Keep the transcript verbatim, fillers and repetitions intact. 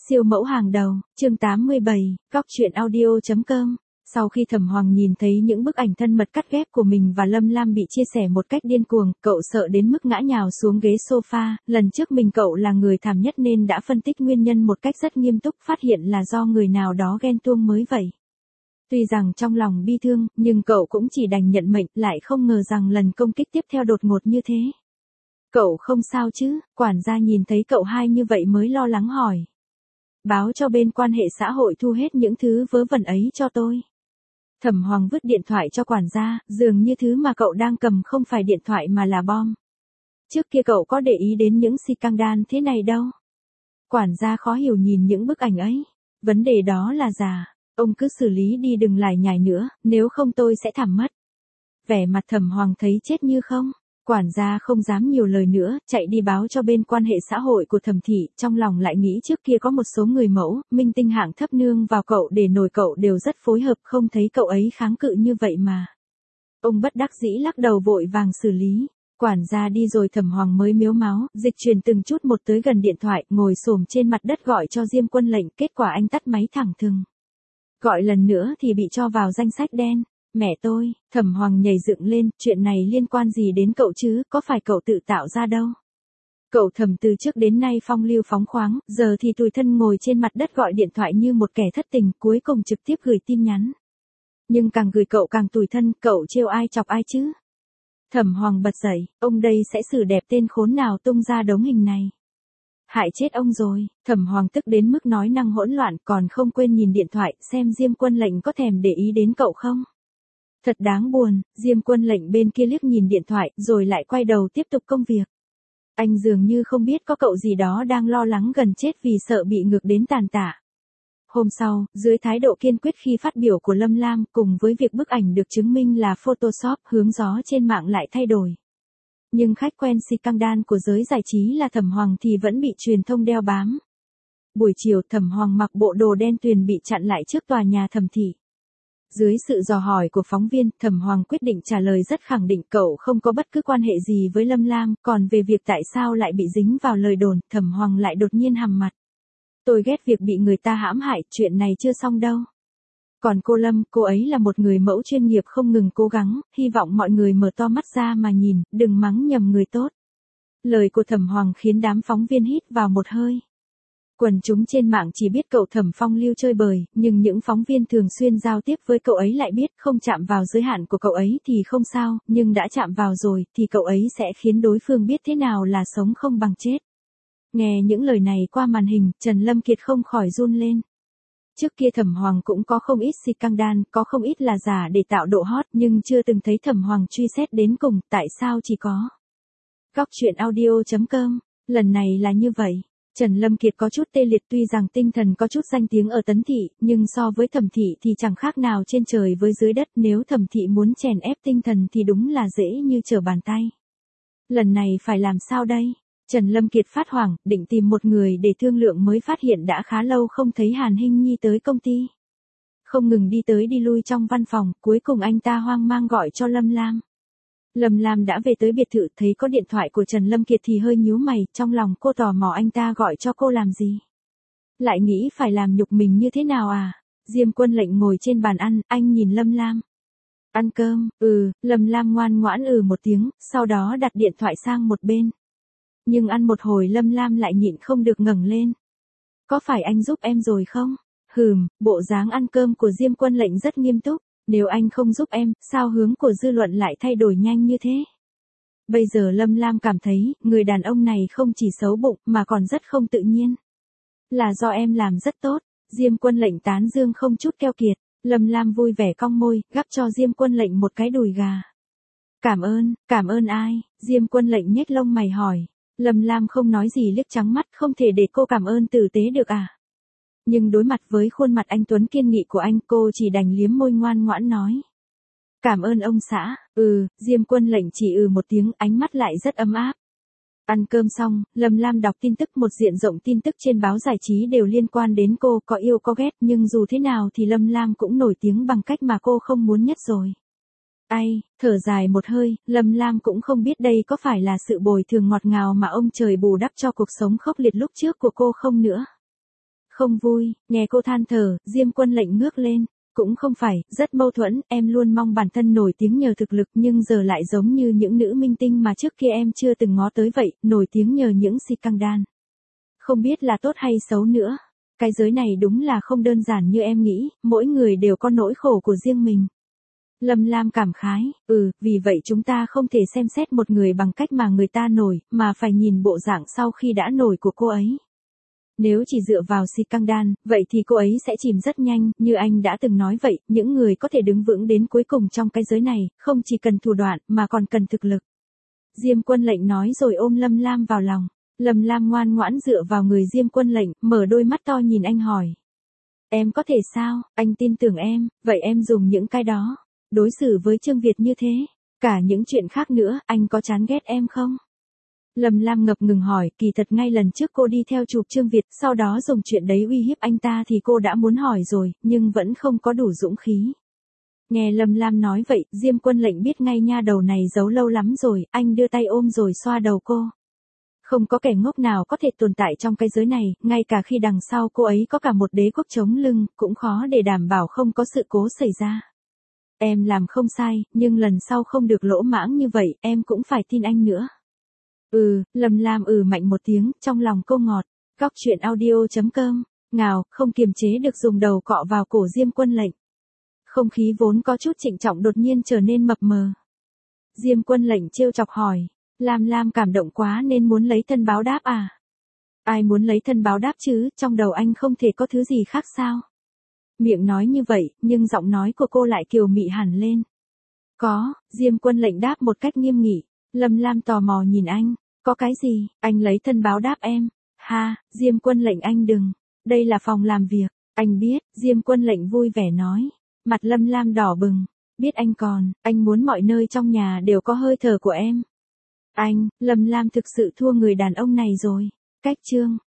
Siêu mẫu hàng đầu, chương tám mươi bảy, Cóc truyện audio chấm com. Sau khi Thẩm Hoàng nhìn thấy những bức ảnh thân mật cắt ghép của mình và Lâm Lam bị chia sẻ một cách điên cuồng, cậu sợ đến mức ngã nhào xuống ghế sofa. Lần trước mình cậu là người thảm nhất nên đã phân tích nguyên nhân một cách rất nghiêm túc, phát hiện là do người nào đó ghen tuông mới vậy. Tuy rằng trong lòng bi thương, nhưng cậu cũng chỉ đành nhận mệnh, lại không ngờ rằng lần công kích tiếp theo đột ngột như thế. Cậu không sao chứ? Quản gia nhìn thấy cậu hai như vậy mới lo lắng hỏi. Báo cho bên quan hệ xã hội thu hết những thứ vớ vẩn ấy cho tôi. Thẩm Hoàng vứt điện thoại cho quản gia, dường như thứ mà cậu đang cầm không phải điện thoại mà là bom. Trước kia cậu có để ý đến những scandal thế này đâu. Quản gia khó hiểu nhìn những bức ảnh ấy. Vấn đề đó là giả. Ông cứ xử lý đi, đừng lải nhải nữa, nếu không tôi sẽ thảm mất. Vẻ mặt Thẩm Hoàng thấy chết như không. Quản gia không dám nhiều lời nữa, chạy đi báo cho bên quan hệ xã hội của Thẩm thị, trong lòng lại nghĩ trước kia có một số người mẫu, minh tinh hạng thấp nương vào cậu để nổi cậu đều rất phối hợp, không thấy cậu ấy kháng cự như vậy mà. Ông bất đắc dĩ lắc đầu vội vàng xử lý. Quản gia đi rồi Thẩm Hoàng mới miếu máu, dịch chuyển từng chút một tới gần điện thoại, ngồi xổm trên mặt đất gọi cho Diêm Quân Lệnh, kết quả anh tắt máy thẳng thừng. Gọi lần nữa thì bị cho vào danh sách đen. Mẹ tôi, Thẩm Hoàng nhảy dựng lên, chuyện này liên quan gì đến cậu chứ, có phải cậu tự tạo ra đâu. Cậu Thẩm từ trước đến nay phong lưu phóng khoáng, giờ thì tủi thân ngồi trên mặt đất gọi điện thoại như một kẻ thất tình, cuối cùng trực tiếp gửi tin nhắn. Nhưng càng gửi cậu càng tủi thân, cậu trêu ai chọc ai chứ. Thẩm Hoàng bật dậy, ông đây sẽ xử đẹp tên khốn nào tung ra đống hình này. Hại chết ông rồi. Thẩm Hoàng tức đến mức nói năng hỗn loạn, còn không quên nhìn điện thoại, xem Diêm Quân Lệnh có thèm để ý đến cậu không. Thật đáng buồn. Diêm Quân Lệnh bên kia liếc nhìn điện thoại, rồi lại quay đầu tiếp tục công việc. Anh dường như không biết có cậu gì đó đang lo lắng gần chết vì sợ bị ngược đến tàn tả. Hôm sau, dưới thái độ kiên quyết khi phát biểu của Lâm Lam, cùng với việc bức ảnh được chứng minh là Photoshop, hướng gió trên mạng lại thay đổi. Nhưng khách quen scandal của giới giải trí là Thẩm Hoàng thì vẫn bị truyền thông đeo bám. Buổi chiều Thẩm Hoàng mặc bộ đồ đen tuyền bị chặn lại trước tòa nhà Thẩm thị. Dưới sự dò hỏi của phóng viên, Thẩm Hoàng quyết định trả lời rất khẳng định cậu không có bất cứ quan hệ gì với Lâm Lam, còn về việc tại sao lại bị dính vào lời đồn, Thẩm Hoàng lại đột nhiên hằn mặt. Tôi ghét việc bị người ta hãm hại, chuyện này chưa xong đâu. Còn cô Lâm, cô ấy là một người mẫu chuyên nghiệp không ngừng cố gắng, hy vọng mọi người mở to mắt ra mà nhìn, đừng mắng nhầm người tốt. Lời của Thẩm Hoàng khiến đám phóng viên hít vào một hơi. Quần chúng trên mạng chỉ biết cậu Thẩm phong lưu chơi bời, nhưng những phóng viên thường xuyên giao tiếp với cậu ấy lại biết không chạm vào giới hạn của cậu ấy thì không sao, nhưng đã chạm vào rồi thì cậu ấy sẽ khiến đối phương biết thế nào là sống không bằng chết. Nghe những lời này qua màn hình, Trần Lâm Kiệt không khỏi run lên. Trước kia Thẩm Hoàng cũng có không ít scandal, có không ít là giả để tạo độ hot, nhưng chưa từng thấy Thẩm Hoàng truy xét đến cùng, tại sao chỉ có. Cóc truyện audio chấm com, lần này là như vậy. Trần Lâm Kiệt có chút tê liệt, tuy rằng tinh thần có chút danh tiếng ở Tấn thị, nhưng so với Thẩm thị thì chẳng khác nào trên trời với dưới đất, nếu Thẩm thị muốn chèn ép tinh thần thì đúng là dễ như trở bàn tay. Lần này phải làm sao đây? Trần Lâm Kiệt phát hoảng, định tìm một người để thương lượng mới phát hiện đã khá lâu không thấy Hàn Hinh Nhi tới công ty. Không ngừng đi tới đi lui trong văn phòng, cuối cùng anh ta hoang mang gọi cho Lâm Lam. Lâm Lam đã về tới biệt thự, thấy có điện thoại của Trần Lâm Kiệt thì hơi nhíu mày, trong lòng cô tò mò anh ta gọi cho cô làm gì. Lại nghĩ phải làm nhục mình như thế nào à? Diêm Quân Lệnh ngồi trên bàn ăn, anh nhìn Lâm Lam. Ăn cơm, ừ, Lâm Lam ngoan ngoãn ừ một tiếng, sau đó đặt điện thoại sang một bên. Nhưng ăn một hồi Lâm Lam lại nhịn không được ngẩng lên. Có phải anh giúp em rồi không? Hừm, bộ dáng ăn cơm của Diêm Quân Lệnh rất nghiêm túc. Nếu anh không giúp em, sao hướng của dư luận lại thay đổi nhanh như thế? Bây giờ Lâm Lam cảm thấy, người đàn ông này không chỉ xấu bụng, mà còn rất không tự nhiên. Là do em làm rất tốt. Diêm Quân Lệnh tán dương không chút keo kiệt. Lâm Lam vui vẻ cong môi, gắp cho Diêm Quân Lệnh một cái đùi gà. Cảm ơn, cảm ơn ai? Diêm Quân Lệnh nhếch lông mày hỏi. Lâm Lam không nói gì, liếc trắng mắt, không thể để cô cảm ơn tử tế được à? Nhưng đối mặt với khuôn mặt anh tuấn kiên nghị của anh, cô chỉ đành liếm môi ngoan ngoãn nói. Cảm ơn ông xã. Ừ, Diêm Quân Lệnh chỉ ừ một tiếng, ánh mắt lại rất ấm áp. Ăn cơm xong, Lâm Lam đọc tin tức, một diện rộng tin tức trên báo giải trí đều liên quan đến cô, có yêu có ghét, nhưng dù thế nào thì Lâm Lam cũng nổi tiếng bằng cách mà cô không muốn nhất rồi. Ai, thở dài một hơi, Lâm Lam cũng không biết đây có phải là sự bồi thường ngọt ngào mà ông trời bù đắp cho cuộc sống khốc liệt lúc trước của cô không nữa. Không vui, nghe cô than thở, Diêm Quân Lệnh ngước lên. Cũng không phải, rất mâu thuẫn, em luôn mong bản thân nổi tiếng nhờ thực lực nhưng giờ lại giống như những nữ minh tinh mà trước kia em chưa từng ngó tới vậy, nổi tiếng nhờ những scandal. Không biết là tốt hay xấu nữa. Cái giới này đúng là không đơn giản như em nghĩ, mỗi người đều có nỗi khổ của riêng mình. Lâm Lam cảm khái, ừ, vì vậy chúng ta không thể xem xét một người bằng cách mà người ta nổi, mà phải nhìn bộ dạng sau khi đã nổi của cô ấy. Nếu chỉ dựa vào scandal, vậy thì cô ấy sẽ chìm rất nhanh, như anh đã từng nói vậy, những người có thể đứng vững đến cuối cùng trong cái giới này, không chỉ cần thủ đoạn, mà còn cần thực lực. Diêm Quân Lệnh nói rồi ôm Lâm Lam vào lòng. Lâm Lam ngoan ngoãn dựa vào người Diêm Quân Lệnh, mở đôi mắt to nhìn anh hỏi. Em có thể sao, anh tin tưởng em, vậy em dùng những cái đó, đối xử với Trương Việt như thế, cả những chuyện khác nữa, anh có chán ghét em không? Lâm Lam ngập ngừng hỏi, kỳ thật ngay lần trước cô đi theo chụp Trương Việt, sau đó dùng chuyện đấy uy hiếp anh ta thì cô đã muốn hỏi rồi, nhưng vẫn không có đủ dũng khí. Nghe Lâm Lam nói vậy, Diêm Quân Lệnh biết ngay nha đầu này giấu lâu lắm rồi, anh đưa tay ôm rồi xoa đầu cô. Không có kẻ ngốc nào có thể tồn tại trong cái giới này, ngay cả khi đằng sau cô ấy có cả một đế quốc chống lưng, cũng khó để đảm bảo không có sự cố xảy ra. Em làm không sai, nhưng lần sau không được lỗ mãng như vậy, em cũng phải tin anh nữa. Ừ, Lâm Lam ừ mạnh một tiếng, trong lòng cô ngọt. Góc truyện audio chấm com, ngào, không kiềm chế được dùng đầu cọ vào cổ Diêm Quân Lệnh. Không khí vốn có chút trịnh trọng đột nhiên trở nên mập mờ. Diêm Quân Lệnh trêu chọc hỏi, Lam Lam cảm động quá nên muốn lấy thân báo đáp à? Ai muốn lấy thân báo đáp chứ, trong đầu anh không thể có thứ gì khác sao? Miệng nói như vậy, nhưng giọng nói của cô lại kiều mị hẳn lên. Có, Diêm Quân Lệnh đáp một cách nghiêm nghị. Lâm Lam tò mò nhìn anh, có cái gì, anh lấy thân báo đáp em. Ha, Diêm Quân Lệnh anh đừng, đây là phòng làm việc, anh biết, Diêm Quân Lệnh vui vẻ nói. Mặt Lâm Lam đỏ bừng, biết anh còn, anh muốn mọi nơi trong nhà đều có hơi thở của em. Anh, Lâm Lam thực sự thua người đàn ông này rồi. Cách chương